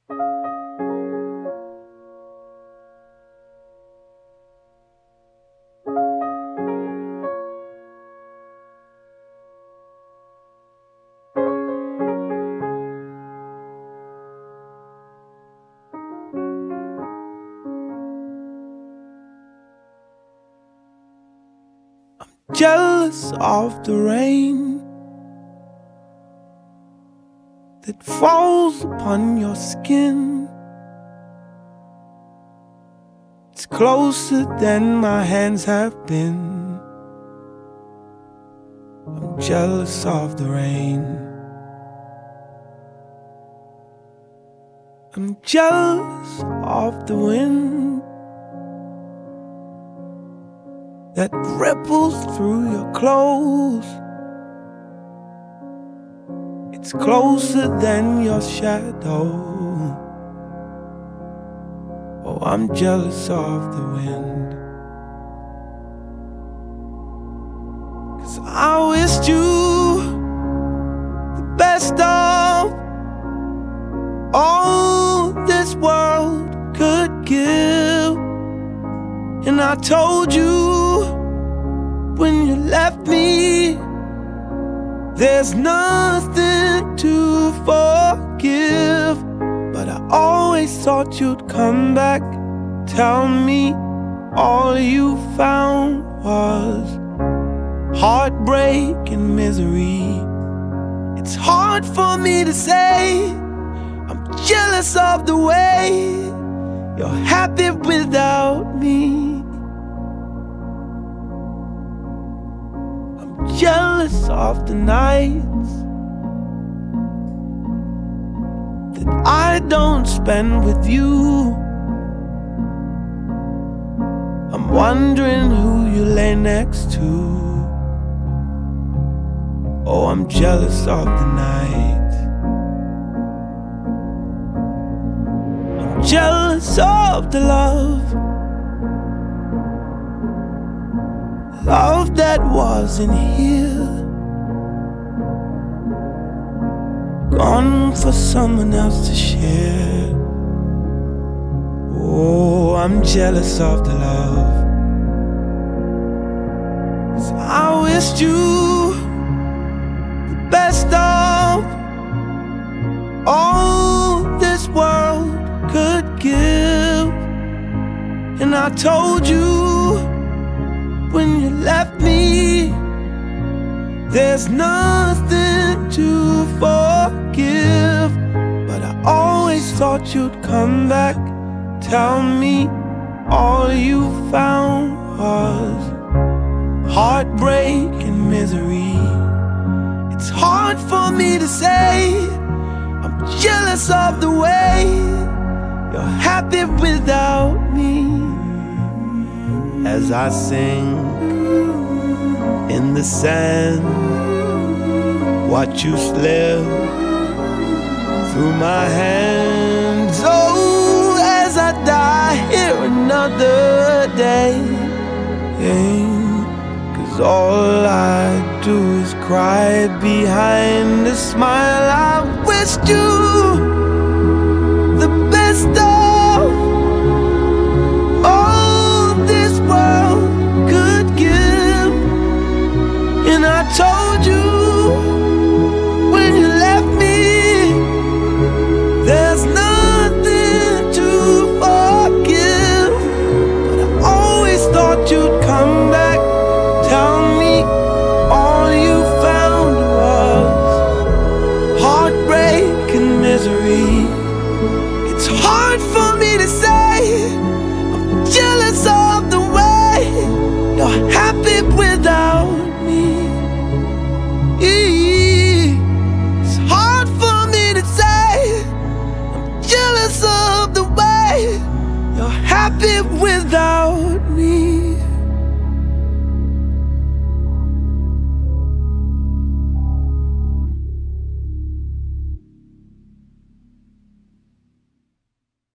Jealous of the rain that falls upon your skin. It's closer than my hands have been. I'm jealous of the rain. I'm jealous of the wind that ripples through your clothes. It's closer than your shadow. Oh, I'm jealous of the wind, 'cause I wished you the best of all this world could give. And I told you when you left me, there's nothing to forgive. But I always thought you'd come back, tell me all you found was heartbreak and misery. It's hard for me to say I'm jealous of the way you're happy without me. I'm jealous of the nights that I don't spend with you. I'm wondering who you lay next to. Oh, I'm jealous of the night. I'm jealous of the love that wasn't here, gone for someone else to share. Oh, I'm jealous of the love, 'cause I wished you the best of all this world could give. And I told you when you left me, there's nothing to forgive. But I always thought you'd come back, tell me all you found was heartbreak and misery. It's hard for me to say I'm jealous of the way you're happy without me. As I sing in the sand, watch you slip through my hands. Oh, as I die here another day, 'cause all I do is cry behind a smile. I wished you